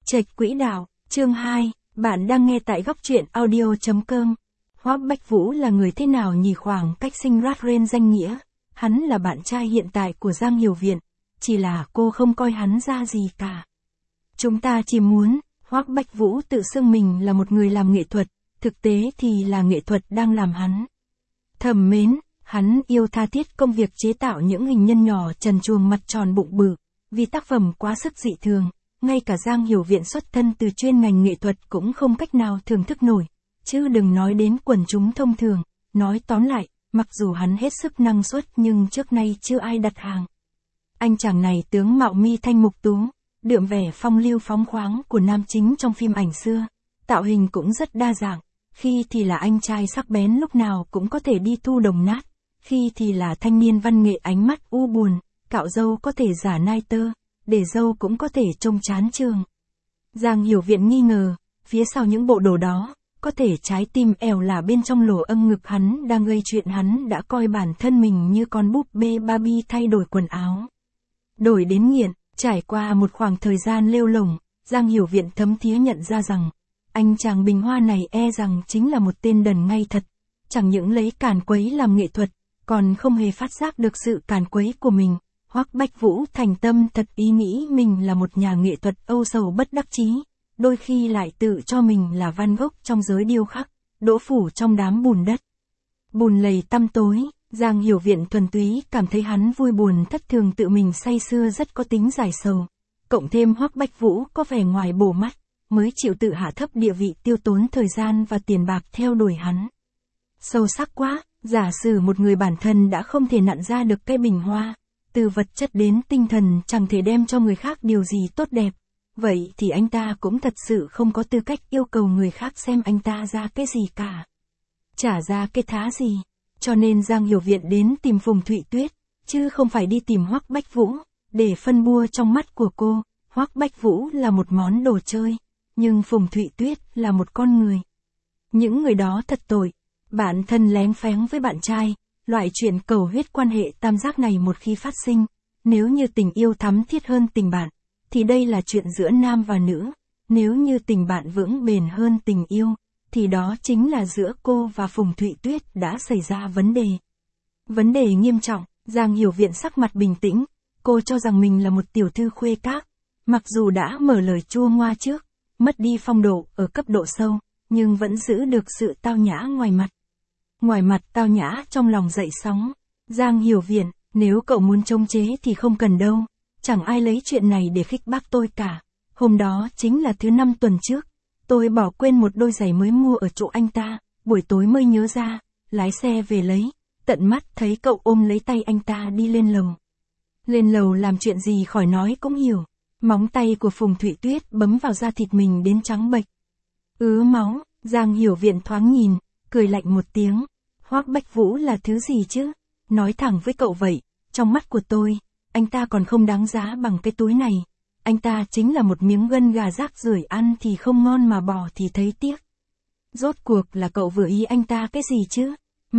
Trạch Quỹ Đạo, chương 2, bạn đang nghe tại góc truyện audio.com. Hoắc Bách Vũ là người thế nào nhỉ? Khoảng cách sinh Rathren danh nghĩa, hắn là bạn trai hiện tại của Giang Hiểu Viện, chỉ là cô không coi hắn ra gì cả. Chúng ta chỉ muốn, Hoắc Bách Vũ tự xưng mình là một người làm nghệ thuật, thực tế thì là nghệ thuật đang làm hắn thầm mến. Hắn yêu tha thiết công việc chế tạo những hình nhân nhỏ trần truồng mặt tròn bụng bự, vì tác phẩm quá sức dị thường, ngay cả Giang Hiểu Viện xuất thân từ chuyên ngành nghệ thuật cũng không cách nào thưởng thức nổi, chứ đừng nói đến quần chúng thông thường. Nói tóm lại, mặc dù hắn hết sức năng suất nhưng trước nay chưa ai đặt hàng. Anh chàng này tướng mạo mi thanh mục tú, đượm vẻ phong lưu phóng khoáng của nam chính trong phim ảnh xưa, tạo hình cũng rất đa dạng, khi thì là anh trai sắc bén lúc nào cũng có thể đi thu đồng nát, khi thì là thanh niên văn nghệ ánh mắt u buồn, cạo râu có thể giả nai tơ, để râu cũng có thể trông chán chường. Giang Hiểu Viện nghi ngờ, phía sau những bộ đồ đó, có thể trái tim ẻo là bên trong lỗ âm ngực hắn đang gây chuyện. Hắn đã coi bản thân mình như con búp bê Barbie thay đổi quần áo. Đổi đến nghiện, trải qua một khoảng thời gian lêu lổng, Giang Hiểu Viện thấm thía nhận ra rằng, anh chàng bình hoa này e rằng chính là một tên đần ngay thật, chẳng những lấy càn quấy làm nghệ thuật, còn không hề phát giác được sự càn quấy của mình. Hoắc Bách Vũ thành tâm thật ý nghĩ mình là một nhà nghệ thuật âu sầu bất đắc chí, đôi khi lại tự cho mình là Van Gogh trong giới điêu khắc, đỗ phủ trong đám bùn đất. Bùn lầy tăm tối, Giang Hiểu Viện thuần túy cảm thấy hắn vui buồn thất thường tự mình say sưa rất có tính giải sầu. Cộng thêm Hoắc Bách Vũ có vẻ ngoài bổ mắt, mới chịu tự hạ thấp địa vị tiêu tốn thời gian và tiền bạc theo đuổi hắn. Sâu sắc quá, giả sử một người bản thân đã không thể nặn ra được cái bình hoa, từ vật chất đến tinh thần chẳng thể đem cho người khác điều gì tốt đẹp, vậy thì anh ta cũng thật sự không có tư cách yêu cầu người khác xem anh ta ra cái gì cả. Trả ra cái thá gì. Cho nên Giang Hiểu Viện đến tìm Phùng Thụy Tuyết, chứ không phải đi tìm Hoắc Bách Vũ, để phân bua trong mắt của cô, Hoắc Bách Vũ là một món đồ chơi, nhưng Phùng Thụy Tuyết là một con người. Những người đó thật tội, bạn thân lén phén với bạn trai. Loại chuyện cầu huyết quan hệ tam giác này một khi phát sinh, nếu như tình yêu thắm thiết hơn tình bạn, thì đây là chuyện giữa nam và nữ. Nếu như tình bạn vững bền hơn tình yêu, thì đó chính là giữa cô và Phùng Thụy Tuyết đã xảy ra vấn đề. Vấn đề nghiêm trọng. Giang Hiểu Viện sắc mặt bình tĩnh, cô cho rằng mình là một tiểu thư khuê các. Mặc dù đã mở lời chua ngoa trước, mất đi phong độ ở cấp độ sâu, nhưng vẫn giữ được sự tao nhã ngoài mặt. Ngoài mặt tao nhã, trong lòng dậy sóng. Giang Hiểu Viện, nếu cậu muốn chống chế thì không cần đâu, chẳng ai lấy chuyện này để khích bác tôi cả. Hôm đó chính là thứ 5 tuần trước, tôi bỏ quên một đôi giày mới mua ở chỗ anh ta, buổi tối mới nhớ ra, lái xe về lấy, tận mắt thấy cậu ôm lấy tay anh ta đi lên lầu. Lên lầu làm chuyện gì khỏi nói cũng hiểu, móng tay của Phùng Thụy Tuyết bấm vào da thịt mình đến trắng bệch. Ứa máu. Giang Hiểu Viện thoáng nhìn, cười lạnh một tiếng. Hoắc Bách Vũ là thứ gì chứ? Nói thẳng với cậu vậy, trong mắt của tôi, anh ta còn không đáng giá bằng cái túi này. Anh ta chính là một miếng gân gà rác rưởi, ăn thì không ngon mà bỏ thì thấy tiếc. Rốt cuộc là cậu vừa ý anh ta cái gì chứ?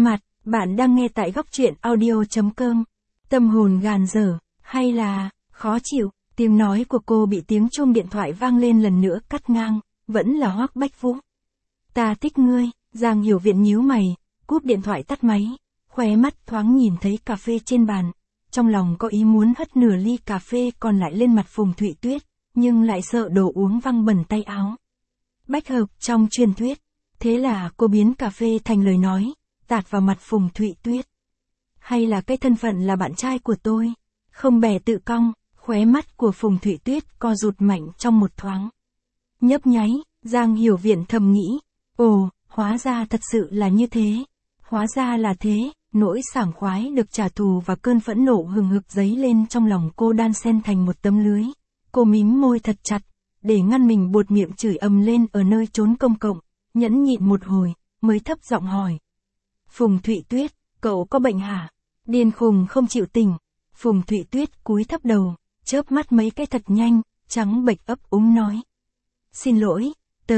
Bạn đang nghe tại góc truyện audio.com. Tâm hồn gàn dở, hay là khó chịu? Tiếng nói của cô bị tiếng chuông điện thoại vang lên lần nữa cắt ngang, vẫn là Hoắc Bách Vũ. Ta thích ngươi. Giang Hiểu Viện nhíu mày, cúp điện thoại tắt máy, khóe mắt thoáng nhìn thấy cà phê trên bàn, trong lòng có ý muốn hất nửa ly cà phê còn lại lên mặt Phùng Thụy Tuyết, nhưng lại sợ đồ uống văng bẩn tay áo. Bách hợp trong truyền thuyết, thế là cô biến cà phê thành lời nói, tạt vào mặt Phùng Thụy Tuyết. Hay là cái thân phận là bạn trai của tôi, không bè tự cong, khóe mắt của Phùng Thụy Tuyết co rụt mạnh trong một thoáng. Nhấp nháy, Giang Hiểu Viện thầm nghĩ, ồ, hóa ra thật sự là như thế. Hóa ra là thế, nỗi sảng khoái được trả thù và cơn phẫn nộ hừng hực dấy lên trong lòng cô đan xen thành một tấm lưới. Cô mím môi thật chặt, để ngăn mình buột miệng chửi ầm lên ở nơi trốn công cộng, nhẫn nhịn một hồi, mới thấp giọng hỏi. Phùng Thụy Tuyết, cậu có bệnh hả? Điên khùng không chịu tỉnh. Phùng Thụy Tuyết cúi thấp đầu, chớp mắt mấy cái thật nhanh, trắng bệch ấp úng nói. Xin lỗi,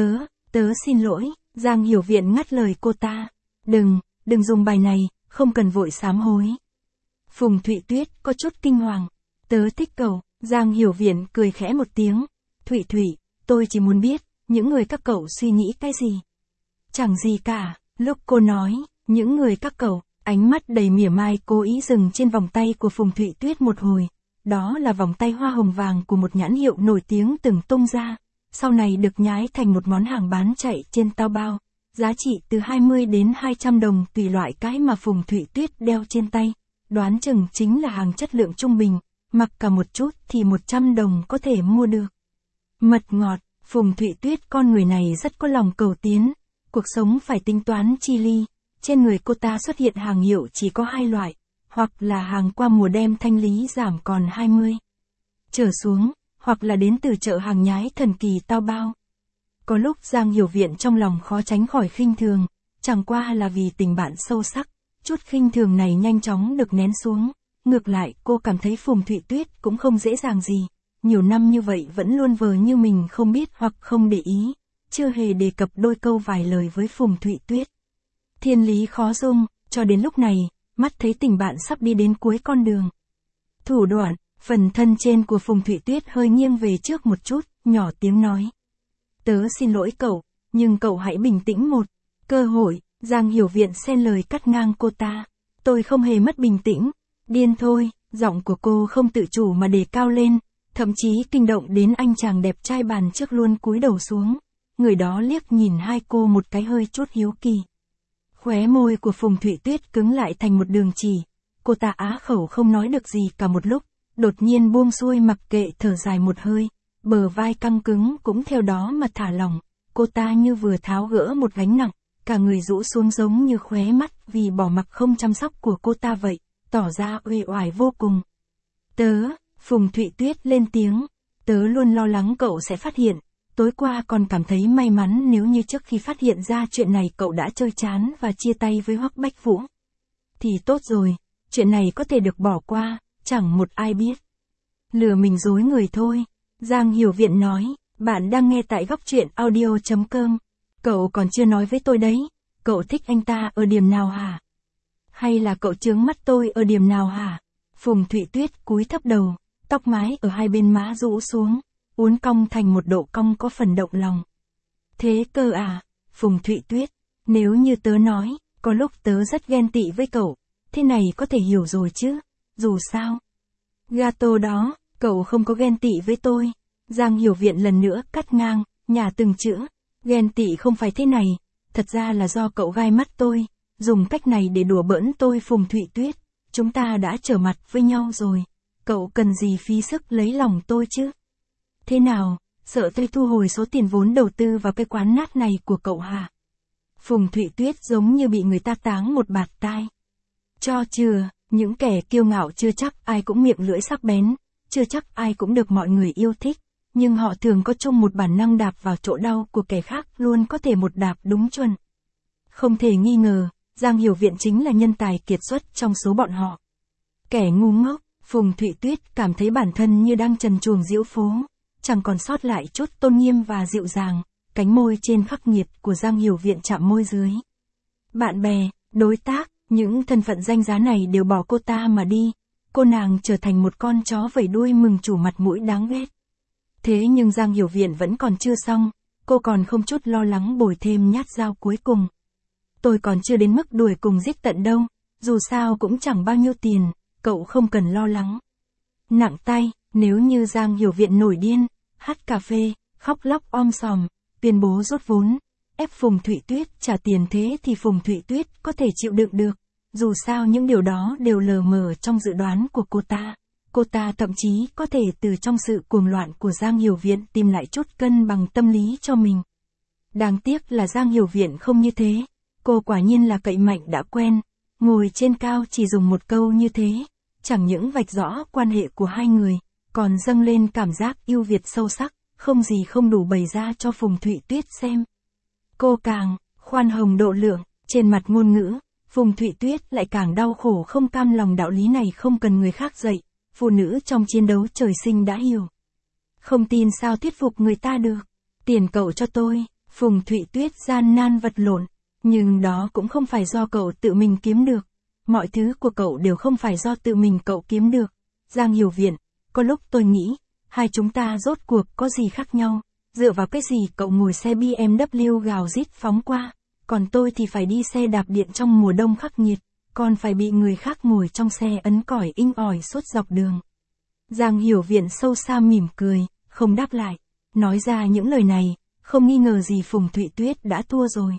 tớ xin lỗi. Giang Hiểu Viện ngắt lời cô ta. Đừng dùng bài này, không cần vội sám hối. Phùng Thụy Tuyết có chút kinh hoàng. Tớ thích cậu. Giang Hiểu Viện cười khẽ một tiếng. Thụy, Tôi chỉ muốn biết, những người các cậu suy nghĩ cái gì? Chẳng gì cả, lúc cô nói, những người các cậu, ánh mắt đầy mỉa mai cố ý dừng trên vòng tay của Phùng Thụy Tuyết một hồi. Đó là vòng tay hoa hồng vàng của một nhãn hiệu nổi tiếng từng tung ra, sau này được nhái thành một món hàng bán chạy trên Taobao, giá trị từ 20 đến 200 đồng tùy loại cái mà Phùng Thụy Tuyết đeo trên tay, đoán chừng chính là hàng chất lượng trung bình, mặc cả một chút thì 100 đồng có thể mua được. Mật ngọt, Phùng Thụy Tuyết con người này rất có lòng cầu tiến, cuộc sống phải tính toán chi ly, trên người cô ta xuất hiện hàng hiệu chỉ có 2 loại, hoặc là hàng qua mùa đem thanh lý giảm còn 20 trở xuống, hoặc là đến từ chợ hàng nhái thần kỳ Taobao. Có lúc Giang Hiểu Viện trong lòng khó tránh khỏi khinh thường, chẳng qua là vì tình bạn sâu sắc, chút khinh thường này nhanh chóng được nén xuống. Ngược lại cô cảm thấy Phùng Thụy Tuyết cũng không dễ dàng gì, nhiều năm như vậy vẫn luôn vờ như mình không biết hoặc không để ý, chưa hề đề cập đôi câu vài lời với Phùng Thụy Tuyết. Thiên lý khó dung, cho đến lúc này, mắt thấy tình bạn sắp đi đến cuối con đường. Thủ đoạn, phần thân trên của Phùng Thụy Tuyết hơi nghiêng về trước một chút, nhỏ tiếng nói. Tớ xin lỗi cậu, nhưng cậu hãy bình tĩnh một. Cơ hội, Giang Hiểu Viện xen lời cắt ngang cô ta. Tôi không hề mất bình tĩnh. Điên thôi, giọng của cô không tự chủ mà đề cao lên, thậm chí kinh động đến anh chàng đẹp trai bàn trước luôn cúi đầu xuống. Người đó liếc nhìn hai cô một cái hơi chút hiếu kỳ. Khóe môi của Phùng Thụy Tuyết cứng lại thành một đường chỉ. Cô ta á khẩu không nói được gì cả một lúc, đột nhiên buông xuôi mặc kệ thở dài một hơi, bờ vai căng cứng cũng theo đó mà thả lỏng. Cô ta như vừa tháo gỡ một gánh nặng, cả người rũ xuống giống như khóe mắt vì bỏ mặc không chăm sóc của cô ta vậy, tỏ ra uể oải vô cùng. Phùng Thụy Tuyết lên tiếng, tớ luôn lo lắng cậu sẽ phát hiện, tối qua còn cảm thấy may mắn nếu như trước khi phát hiện ra chuyện này cậu đã chơi chán và chia tay với Hoắc Bách Vũ. Thì tốt rồi, chuyện này có thể được bỏ qua, chẳng một ai biết. Lừa mình dối người thôi, Giang Hiểu Viện nói, bạn đang nghe tại Góc Truyện Audio.com. Cậu còn chưa nói với tôi đấy, cậu thích anh ta ở điểm nào hả? Hay là cậu chướng mắt tôi ở điểm nào hả? Phùng Thụy Tuyết cúi thấp đầu, tóc mái ở hai bên má rũ xuống, uốn cong thành một độ cong có phần động lòng. Thế cơ à, Phùng Thụy Tuyết, nếu như tớ nói, có lúc tớ rất ghen tị với cậu, thế này có thể hiểu rồi chứ, dù sao. Gato đó, cậu không có ghen tị với tôi. Giang Hiểu Viện lần nữa cắt ngang, nhả từng chữ, ghen tị không phải thế này, thật ra là do cậu gai mắt tôi, dùng cách này để đùa bỡn tôi. Phùng Thụy Tuyết, chúng ta đã trở mặt với nhau rồi, cậu cần gì phí sức lấy lòng tôi chứ? Thế nào, sợ tôi thu hồi số tiền vốn đầu tư vào cái quán nát này của cậu hả? Phùng Thụy Tuyết giống như bị người ta táng một bạt tai. Cho chừa, những kẻ kiêu ngạo chưa chắc ai cũng miệng lưỡi sắc bén, chưa chắc ai cũng được mọi người yêu thích, nhưng họ thường có chung một bản năng đạp vào chỗ đau của kẻ khác luôn có thể một đạp đúng chuẩn. Không thể nghi ngờ, Giang Hiểu Viện chính là nhân tài kiệt xuất trong số bọn họ. Kẻ ngu ngốc, Phùng Thụy Tuyết cảm thấy bản thân như đang trần truồng diễu phố, chẳng còn sót lại chút tôn nghiêm và dịu dàng, cánh môi trên khắc nghiệt của Giang Hiểu Viện chạm môi dưới. Bạn bè, đối tác, những thân phận danh giá này đều bỏ cô ta mà đi, cô nàng trở thành một con chó vẩy đuôi mừng chủ mặt mũi đáng ghét. Thế nhưng Giang Hiểu Viện vẫn còn chưa xong, cô còn không chút lo lắng bồi thêm nhát dao cuối cùng. Tôi còn chưa đến mức đuổi cùng giết tận đâu, dù sao cũng chẳng bao nhiêu tiền, cậu không cần lo lắng. Nặng tay, nếu như Giang Hiểu Viện nổi điên, hát cà phê, khóc lóc om sòm, tuyên bố rút vốn, ép Phùng Thụy Tuyết trả tiền thế thì Phùng Thụy Tuyết có thể chịu đựng được. Dù sao những điều đó đều lờ mờ trong dự đoán của cô ta. Cô ta thậm chí có thể từ trong sự cuồng loạn của Giang Hiểu Viện tìm lại chút cân bằng tâm lý cho mình. Đáng tiếc là Giang Hiểu Viện không như thế. Cô quả nhiên là cậy mạnh đã quen, ngồi trên cao chỉ dùng một câu như thế, chẳng những vạch rõ quan hệ của hai người, còn dâng lên cảm giác yêu Việt sâu sắc, không gì không đủ bày ra cho Phùng Thụy Tuyết xem. Cô càng khoan hồng độ lượng, trên mặt ngôn ngữ, Phùng Thụy Tuyết lại càng đau khổ không cam lòng. Đạo lý này không cần người khác dạy, phụ nữ trong chiến đấu trời sinh đã hiểu. Không tin sao thuyết phục người ta được. Tiền cậu cho tôi, Phùng Thụy Tuyết gian nan vật lộn, nhưng đó cũng không phải do cậu tự mình kiếm được. Mọi thứ của cậu đều không phải do tự mình cậu kiếm được. Giang Hiểu Viện, có lúc tôi nghĩ, hai chúng ta rốt cuộc có gì khác nhau. Dựa vào cái gì cậu ngồi xe BMW gào rít phóng qua, còn tôi thì phải đi xe đạp điện trong mùa đông khắc nghiệt, còn phải bị người khác ngồi trong xe ấn còi inh ỏi suốt dọc đường. Giang Hiểu Viện sâu xa mỉm cười, không đáp lại. Nói ra những lời này, không nghi ngờ gì Phùng Thụy Tuyết đã thua rồi.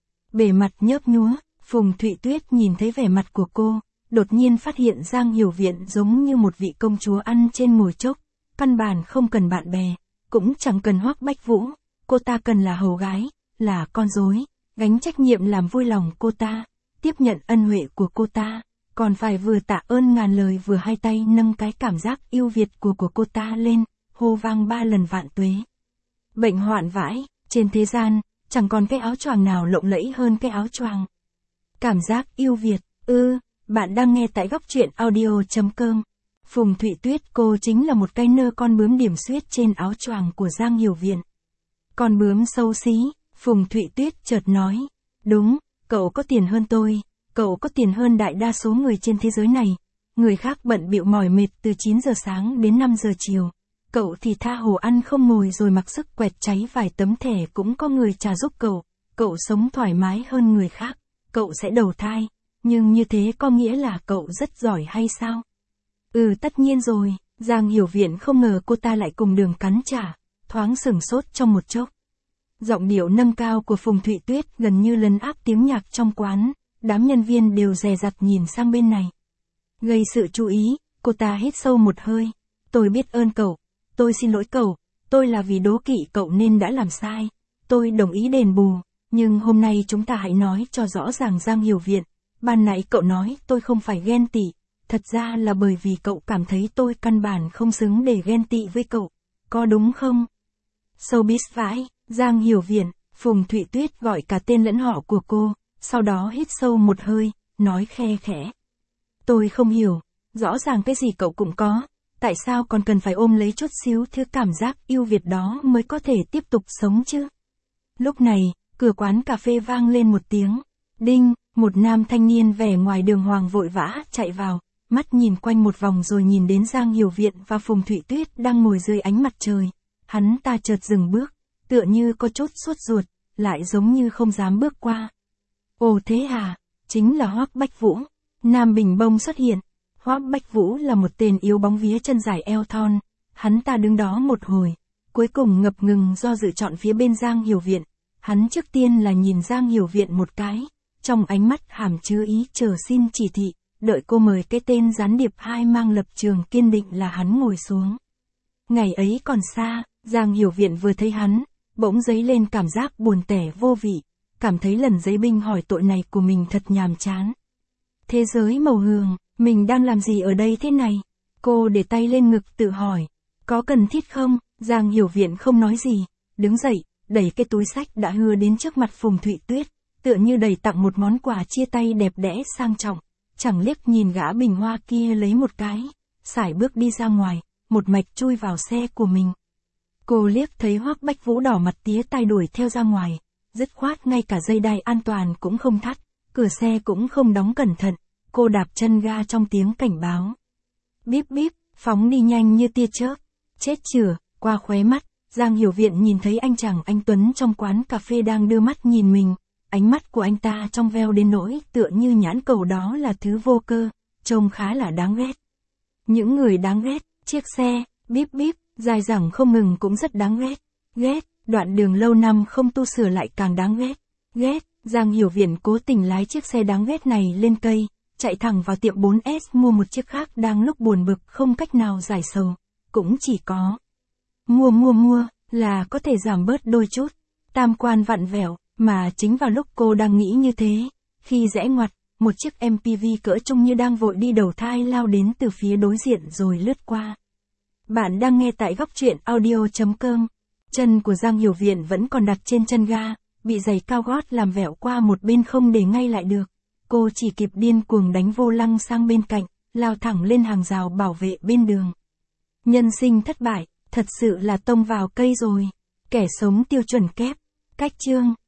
Bề mặt nhớp nhúa, Phùng Thụy Tuyết nhìn thấy vẻ mặt của cô, đột nhiên phát hiện Giang Hiểu Viện giống như một vị công chúa ăn trên mồi chốc, căn bản không cần bạn bè, cũng chẳng cần Hoắc Bách Vũ, cô ta cần là hầu gái, là con rối, gánh trách nhiệm làm vui lòng cô ta, tiếp nhận ân huệ của cô ta, còn phải vừa tạ ơn ngàn lời vừa hai tay nâng cái cảm giác yêu Việt của cô ta lên, hô vang 3 lần vạn tuế. Bệnh hoạn vãi, trên thế gian, chẳng còn cái áo choàng nào lộng lẫy hơn cái áo choàng. Cảm giác yêu Việt, bạn đang nghe tại góc truyện audio.com. Phùng Thụy Tuyết cô chính là một cái nơ con bướm điểm xuyết trên áo choàng của Giang Hiểu Viện. Con bướm xấu xí, Phùng Thụy Tuyết chợt nói, đúng, cậu có tiền hơn tôi, cậu có tiền hơn đại đa số người trên thế giới này. Người khác bận bịu mỏi mệt từ 9 giờ sáng đến 5 giờ chiều. Cậu thì tha hồ ăn không ngồi rồi mặc sức quẹt cháy vài tấm thẻ cũng có người trả giúp cậu. Cậu sống thoải mái hơn người khác. Cậu sẽ đầu thai. Nhưng như thế có nghĩa là cậu rất giỏi hay sao? Tất nhiên rồi. Giang Hiểu Viện không ngờ cô ta lại cùng đường cắn trả. Thoáng sửng sốt trong một chốc. Giọng điệu nâng cao của Phùng Thụy Tuyết gần như lấn áp tiếng nhạc trong quán. Đám nhân viên đều dè dặt nhìn sang bên này. Gây sự chú ý, cô ta hít sâu một hơi. Tôi biết ơn cậu. Tôi xin lỗi cậu. Tôi là vì đố kỵ cậu nên đã làm sai. Tôi đồng ý đền bù. Nhưng hôm nay chúng ta hãy nói cho rõ ràng Giang Hiểu Viện. Ban nãy cậu nói tôi không phải ghen tị. Thật ra là bởi vì cậu cảm thấy tôi căn bản không xứng để ghen tị với cậu. Có đúng không? Showbiz vãi, Giang Hiểu Viện, Phùng Thụy Tuyết gọi cả tên lẫn họ của cô. Sau đó hít sâu một hơi, nói khe khẽ. Tôi không hiểu, rõ ràng cái gì cậu cũng có, tại sao còn cần phải ôm lấy chút xíu thứ cảm giác yêu Việt đó mới có thể tiếp tục sống chứ? Lúc này, cửa quán cà phê vang lên một tiếng. Đinh, một nam thanh niên vẻ ngoài đường hoàng vội vã chạy vào, mắt nhìn quanh một vòng rồi nhìn đến Giang Hiểu Viện và Phùng Thụy Tuyết đang ngồi dưới ánh mặt trời. Hắn ta chợt dừng bước, tựa như có chút sốt ruột, lại giống như không dám bước qua. Ồ thế à, chính là Hoắc Bách Vũ. Nam Bình Bông xuất hiện. Hoắc Bách Vũ là một tên yếu bóng vía chân dài eo thon. Hắn ta đứng đó một hồi, cuối cùng ngập ngừng do dự chọn phía bên Giang Hiểu Viện. Hắn trước tiên là nhìn Giang Hiểu Viện một cái, trong ánh mắt hàm chứa ý chờ xin chỉ thị, đợi cô mời cái tên gián điệp hai mang lập trường kiên định là hắn ngồi xuống. Ngày ấy còn xa, Giang Hiểu Viện vừa thấy hắn, bỗng dấy lên cảm giác buồn tẻ vô vị, cảm thấy lần giấy binh hỏi tội này của mình thật nhàm chán. Thế giới màu hường, mình đang làm gì ở đây thế này? Cô để tay lên ngực tự hỏi, có cần thiết không? Giang Hiểu Viện không nói gì, đứng dậy, đẩy cái túi xách đã hưa đến trước mặt Phùng Thụy Tuyết, tựa như đẩy tặng một món quà chia tay đẹp đẽ sang trọng, chẳng liếc nhìn gã bình hoa kia lấy một cái, sải bước đi ra ngoài, một mạch chui vào xe của mình. Cô liếc thấy Hoắc Bách Vũ đỏ mặt tía tai đuổi theo ra ngoài, dứt khoát ngay cả dây đai an toàn cũng không thắt, cửa xe cũng không đóng cẩn thận, cô đạp chân ga trong tiếng cảnh báo. Bíp bíp, phóng đi nhanh như tia chớp, chết chửa, qua khóe mắt, Giang Hiểu Viện nhìn thấy anh chàng anh Tuấn trong quán cà phê đang đưa mắt nhìn mình, ánh mắt của anh ta trong veo đến nỗi tựa như nhãn cầu đó là thứ vô cơ, trông khá là đáng ghét. Những người đáng ghét, chiếc xe, bíp bíp, dài dẳng không ngừng cũng rất đáng ghét. Ghét, đoạn đường lâu năm không tu sửa lại càng đáng ghét. Ghét, Giang Hiểu Viện cố tình lái chiếc xe đáng ghét này lên cây, chạy thẳng vào tiệm 4S mua một chiếc khác đang lúc buồn bực không cách nào giải sầu. Cũng chỉ có mua là có thể giảm bớt đôi chút. Tam quan vặn vẹo, mà chính vào lúc cô đang nghĩ như thế, khi rẽ ngoặt, một chiếc MPV cỡ trông như đang vội đi đầu thai lao đến từ phía đối diện rồi lướt qua. Bạn đang nghe tại góc truyện audio.com. Chân của Giang Hiểu Viện vẫn còn đặt trên chân ga, bị giày cao gót làm vẹo qua một bên không để ngay lại được. Cô chỉ kịp điên cuồng đánh vô lăng sang bên cạnh, lao thẳng lên hàng rào bảo vệ bên đường. Nhân sinh thất bại, thật sự là tông vào cây rồi. Kẻ sống tiêu chuẩn kép. Cách chương.